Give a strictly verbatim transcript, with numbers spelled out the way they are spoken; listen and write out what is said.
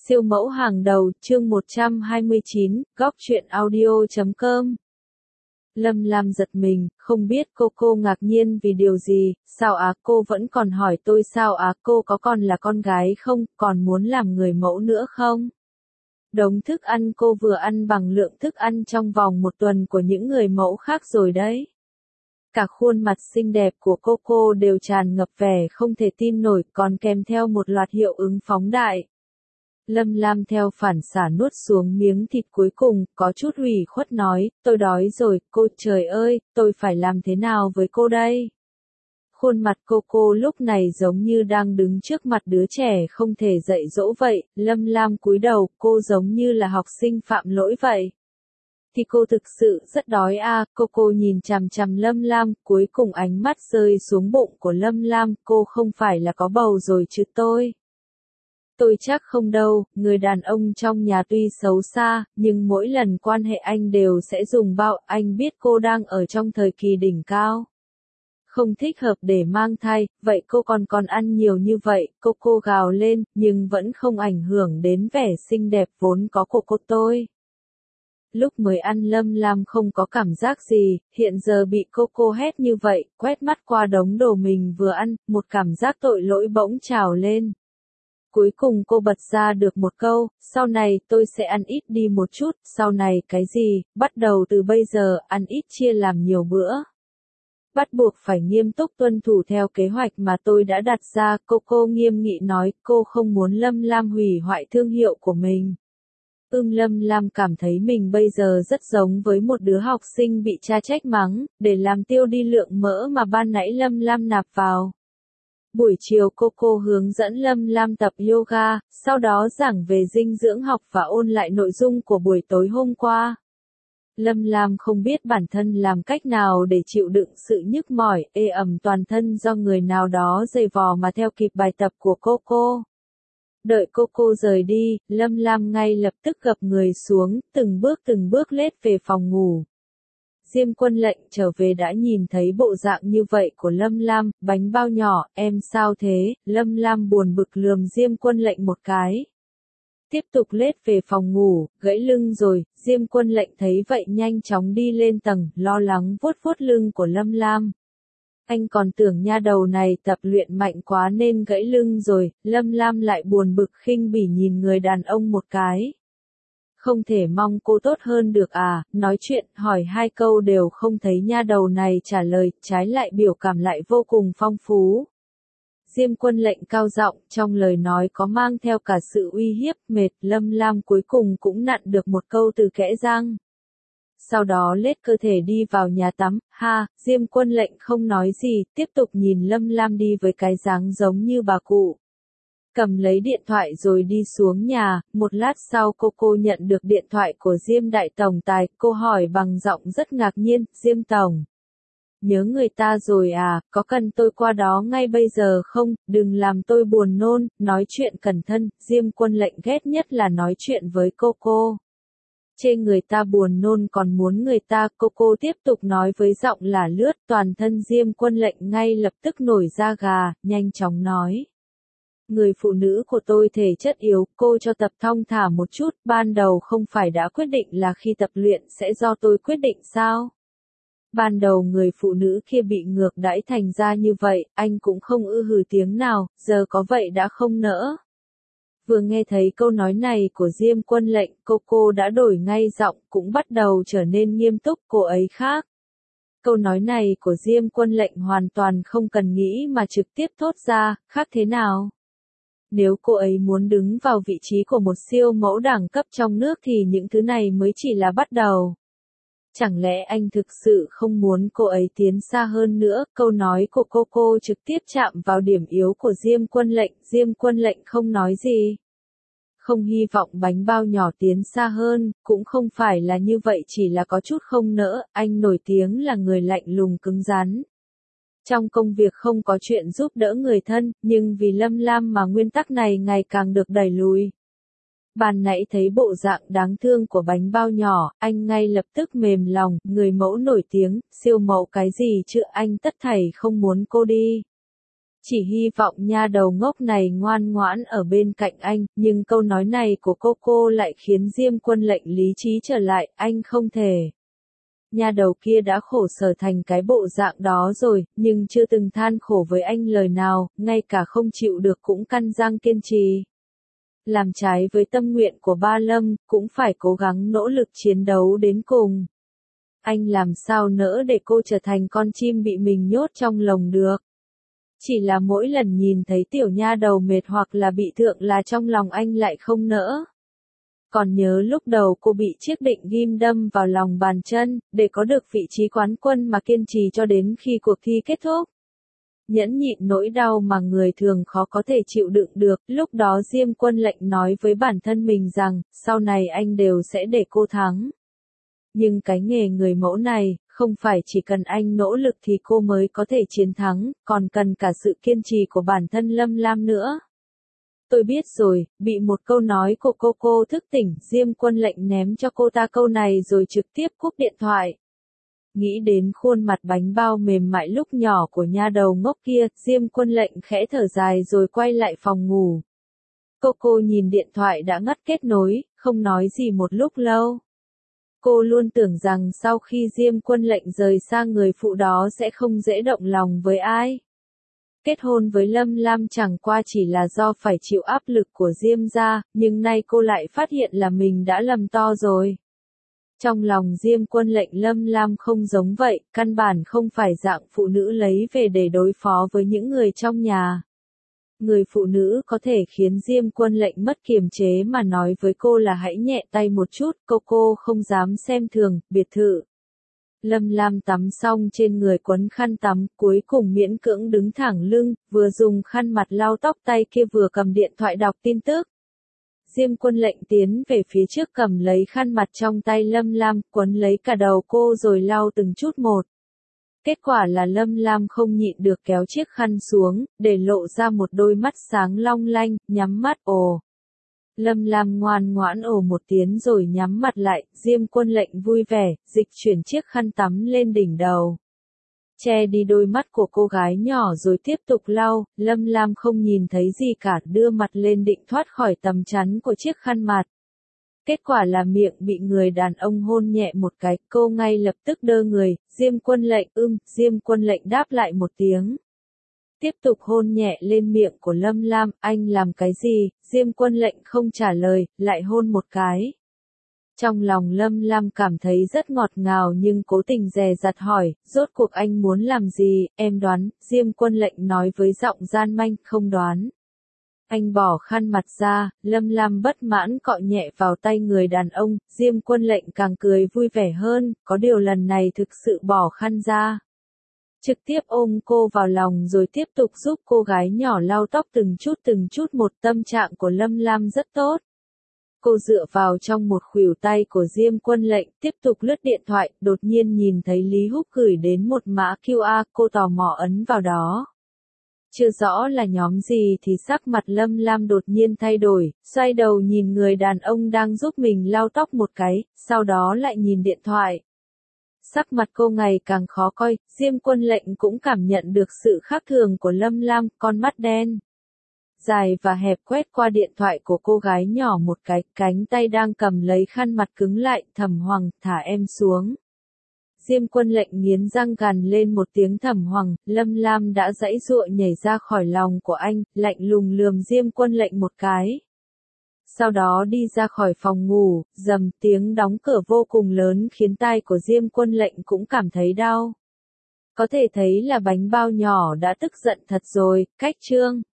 Siêu mẫu hàng đầu, chương một trăm hai mươi chín, góc truyện audio chấm com. Lâm Lam giật mình, không biết cô cô ngạc nhiên vì điều gì, sao á cô vẫn còn hỏi tôi sao á cô có còn là con gái không, còn muốn làm người mẫu nữa không? Đống thức ăn cô vừa ăn bằng lượng thức ăn trong vòng một tuần của những người mẫu khác rồi đấy. Cả khuôn mặt xinh đẹp của cô cô đều tràn ngập vẻ không thể tin nổi, còn kèm theo một loạt hiệu ứng phóng đại. Lâm Lam theo phản xả nuốt xuống miếng thịt cuối cùng, có chút ủy khuất nói, tôi đói rồi, cô trời ơi, tôi phải làm thế nào với cô đây? Khuôn mặt cô cô lúc này giống như đang đứng trước mặt đứa trẻ không thể dạy dỗ vậy, Lâm Lam cúi đầu, cô giống như là học sinh phạm lỗi vậy. Thì cô thực sự rất đói à, cô cô nhìn chằm chằm Lâm Lam, cuối cùng ánh mắt rơi xuống bụng của Lâm Lam, cô không phải là có bầu rồi chứ tôi. Tôi chắc không đâu, người đàn ông trong nhà tuy xấu xa, nhưng mỗi lần quan hệ anh đều sẽ dùng bao, anh biết cô đang ở trong thời kỳ đỉnh cao. Không thích hợp để mang thai, vậy cô còn còn ăn nhiều như vậy, cô cô gào lên, nhưng vẫn không ảnh hưởng đến vẻ xinh đẹp vốn có của cô tôi. Lúc mới ăn Lâm Lam không có cảm giác gì, hiện giờ bị cô cô hét như vậy, quét mắt qua đống đồ mình vừa ăn, một cảm giác tội lỗi bỗng trào lên. Cuối cùng cô bật ra được một câu, sau này tôi sẽ ăn ít đi một chút, sau này cái gì, bắt đầu từ bây giờ, ăn ít chia làm nhiều bữa. Bắt buộc phải nghiêm túc tuân thủ theo kế hoạch mà tôi đã đặt ra, cô cô nghiêm nghị nói, cô không muốn Lâm Lam hủy hoại thương hiệu của mình. Ưm Lâm Lam cảm thấy mình bây giờ rất giống với một đứa học sinh bị cha trách mắng, để làm tiêu đi lượng mỡ mà ban nãy Lâm Lam nạp vào. Buổi chiều cô cô hướng dẫn Lâm Lam tập yoga, sau đó giảng về dinh dưỡng học và ôn lại nội dung của buổi tối hôm qua. Lâm Lam không biết bản thân làm cách nào để chịu đựng sự nhức mỏi, ê ẩm toàn thân do người nào đó giày vò mà theo kịp bài tập của cô cô. Đợi cô cô rời đi, Lâm Lam ngay lập tức gập người xuống, từng bước từng bước lết về phòng ngủ. Diêm Quân Lệnh trở về đã nhìn thấy bộ dạng như vậy của Lâm Lam, bánh bao nhỏ, em sao thế, Lâm Lam buồn bực lườm Diêm Quân Lệnh một cái. Tiếp tục lết về phòng ngủ, gãy lưng rồi, Diêm Quân Lệnh thấy vậy nhanh chóng đi lên tầng, lo lắng vuốt vuốt lưng của Lâm Lam. Anh còn tưởng nha đầu này tập luyện mạnh quá nên gãy lưng rồi, Lâm Lam lại buồn bực khinh bỉ nhìn người đàn ông một cái. Không thể mong cô tốt hơn được à, nói chuyện, hỏi hai câu đều không thấy nha đầu này trả lời, trái lại biểu cảm lại vô cùng phong phú. Diêm Quân Lệnh cao giọng, trong lời nói có mang theo cả sự uy hiếp, mệt, Lâm Lam cuối cùng cũng nặn được một câu từ kẽ răng. Sau đó lết cơ thể đi vào nhà tắm, ha, Diêm Quân Lệnh không nói gì, tiếp tục nhìn Lâm Lam đi với cái dáng giống như bà cụ. Cầm lấy điện thoại rồi đi xuống nhà, một lát sau cô cô nhận được điện thoại của Diêm Đại Tổng Tài, cô hỏi bằng giọng rất ngạc nhiên, Diêm Tổng. Nhớ người ta rồi à, có cần tôi qua đó ngay bây giờ không, đừng làm tôi buồn nôn, nói chuyện cẩn thận, Diêm Quân Lệnh ghét nhất là nói chuyện với cô cô. Chê người ta buồn nôn còn muốn người ta, cô cô tiếp tục nói với giọng là lướt, toàn thân Diêm Quân Lệnh ngay lập tức nổi da gà, nhanh chóng nói. Người phụ nữ của tôi thể chất yếu, cô cho tập thong thả một chút, ban đầu không phải đã quyết định là khi tập luyện sẽ do tôi quyết định sao? Ban đầu người phụ nữ kia bị ngược đãi thành ra như vậy, anh cũng không ư hừ tiếng nào, giờ có vậy đã không nỡ. Vừa nghe thấy câu nói này của Diêm Quân Lệnh, cô cô đã đổi ngay giọng, cũng bắt đầu trở nên nghiêm túc, cô ấy khác. Câu nói này của Diêm Quân Lệnh hoàn toàn không cần nghĩ mà trực tiếp thốt ra, khác thế nào? Nếu cô ấy muốn đứng vào vị trí của một siêu mẫu đẳng cấp trong nước thì những thứ này mới chỉ là bắt đầu. Chẳng lẽ anh thực sự không muốn cô ấy tiến xa hơn nữa? Câu nói của cô cô trực tiếp chạm vào điểm yếu của Diêm Quân Lệnh, Diêm Quân Lệnh không nói gì. Không hy vọng bánh bao nhỏ tiến xa hơn, cũng không phải là như vậy chỉ là có chút không nỡ, anh nổi tiếng là người lạnh lùng cứng rắn. Trong công việc không có chuyện giúp đỡ người thân, nhưng vì Lâm Lam mà nguyên tắc này ngày càng được đẩy lùi. Ban nãy thấy bộ dạng đáng thương của bánh bao nhỏ, anh ngay lập tức mềm lòng, người mẫu nổi tiếng, siêu mẫu cái gì chứ anh tất thảy không muốn cô đi. Chỉ hy vọng nha đầu ngốc này ngoan ngoãn ở bên cạnh anh, nhưng câu nói này của cô cô lại khiến Diêm Quân Lệnh lý trí trở lại, anh không thể. Nha đầu kia đã khổ sở thành cái bộ dạng đó rồi, nhưng chưa từng than khổ với anh lời nào, ngay cả không chịu được cũng căn răng kiên trì. Làm trái với tâm nguyện của Ba Lâm, cũng phải cố gắng nỗ lực chiến đấu đến cùng. Anh làm sao nỡ để cô trở thành con chim bị mình nhốt trong lồng được. Chỉ là mỗi lần nhìn thấy tiểu nha đầu mệt hoặc là bị thượng là trong lòng anh lại không nỡ. Còn nhớ lúc đầu cô bị chiếc định ghim đâm vào lòng bàn chân, để có được vị trí quán quân mà kiên trì cho đến khi cuộc thi kết thúc. Nhẫn nhịn nỗi đau mà người thường khó có thể chịu đựng được, lúc đó Diêm Quân Lệnh nói với bản thân mình rằng, sau này anh đều sẽ để cô thắng. Nhưng cái nghề người mẫu này, không phải chỉ cần anh nỗ lực thì cô mới có thể chiến thắng, còn cần cả sự kiên trì của bản thân Lâm Lam nữa. Tôi biết rồi, bị một câu nói của cô cô thức tỉnh, Diêm Quân Lệnh ném cho cô ta câu này rồi trực tiếp cúp điện thoại. Nghĩ đến khuôn mặt bánh bao mềm mại lúc nhỏ của nha đầu ngốc kia, Diêm Quân Lệnh khẽ thở dài rồi quay lại phòng ngủ. Cô cô nhìn điện thoại đã ngắt kết nối, không nói gì một lúc lâu. Cô luôn tưởng rằng sau khi Diêm Quân Lệnh rời xa người phụ đó sẽ không dễ động lòng với ai. Kết hôn với Lâm Lam chẳng qua chỉ là do phải chịu áp lực của Diêm gia, nhưng nay cô lại phát hiện là mình đã lầm to rồi. Trong lòng Diêm Quân Lệnh Lâm Lam không giống vậy, căn bản không phải dạng phụ nữ lấy về để đối phó với những người trong nhà. Người phụ nữ có thể khiến Diêm Quân Lệnh mất kiềm chế mà nói với cô là hãy nhẹ tay một chút, cô cô không dám xem thường, biệt thự. Lâm Lam tắm xong trên người quấn khăn tắm, cuối cùng miễn cưỡng đứng thẳng lưng, vừa dùng khăn mặt lau tóc tay kia vừa cầm điện thoại đọc tin tức. Diêm Quân Lệnh tiến về phía trước cầm lấy khăn mặt trong tay Lâm Lam, quấn lấy cả đầu cô rồi lau từng chút một. Kết quả là Lâm Lam không nhịn được kéo chiếc khăn xuống, để lộ ra một đôi mắt sáng long lanh, nhắm mắt ồ. Lâm Lam ngoan ngoãn ồ một tiếng rồi nhắm mặt lại, Diêm Quân Lệnh vui vẻ, dịch chuyển chiếc khăn tắm lên đỉnh đầu. Che đi đôi mắt của cô gái nhỏ rồi tiếp tục lau, Lâm Lam không nhìn thấy gì cả, đưa mặt lên định thoát khỏi tầm chắn của chiếc khăn mặt. Kết quả là miệng bị người đàn ông hôn nhẹ một cái, cô ngay lập tức đơ người, Diêm Quân Lệnh ưm, Diêm Quân Lệnh đáp lại một tiếng. Tiếp tục hôn nhẹ lên miệng của Lâm Lam, anh làm cái gì, Diêm Quân Lệnh không trả lời, lại hôn một cái. Trong lòng Lâm Lam cảm thấy rất ngọt ngào nhưng cố tình dè dặt hỏi, rốt cuộc anh muốn làm gì, em đoán, Diêm Quân Lệnh nói với giọng gian manh, không đoán. Anh bỏ khăn mặt ra, Lâm Lam bất mãn cọ nhẹ vào tay người đàn ông, Diêm Quân Lệnh càng cười vui vẻ hơn, có điều lần này thực sự bỏ khăn ra. Trực tiếp ôm cô vào lòng rồi tiếp tục giúp cô gái nhỏ lau tóc từng chút từng chút một, tâm trạng của Lâm Lam rất tốt. Cô dựa vào trong một khuỷu tay của Diêm Quân Lệnh, tiếp tục lướt điện thoại, đột nhiên nhìn thấy Lý Húc gửi đến một mã quy rờ, cô tò mò ấn vào đó. Chưa rõ là nhóm gì thì sắc mặt Lâm Lam đột nhiên thay đổi, xoay đầu nhìn người đàn ông đang giúp mình lau tóc một cái, sau đó lại nhìn điện thoại. Sắc mặt cô ngày càng khó coi, Diêm Quân Lệnh cũng cảm nhận được sự khác thường của Lâm Lam, con mắt đen dài và hẹp quét qua điện thoại của cô gái nhỏ một cái, cánh tay đang cầm lấy khăn mặt cứng lại, Thẩm Hoàng, thả em xuống. Diêm Quân Lệnh nghiến răng gằn lên một tiếng Thẩm Hoàng, Lâm Lam đã giãy giụa nhảy ra khỏi lòng của anh, lạnh lùng lườm Diêm Quân Lệnh một cái. Sau đó đi ra khỏi phòng ngủ, rầm tiếng đóng cửa vô cùng lớn khiến tai của Diêm Quân Lệnh cũng cảm thấy đau. Có thể thấy là bánh bao nhỏ đã tức giận thật rồi, cách chương.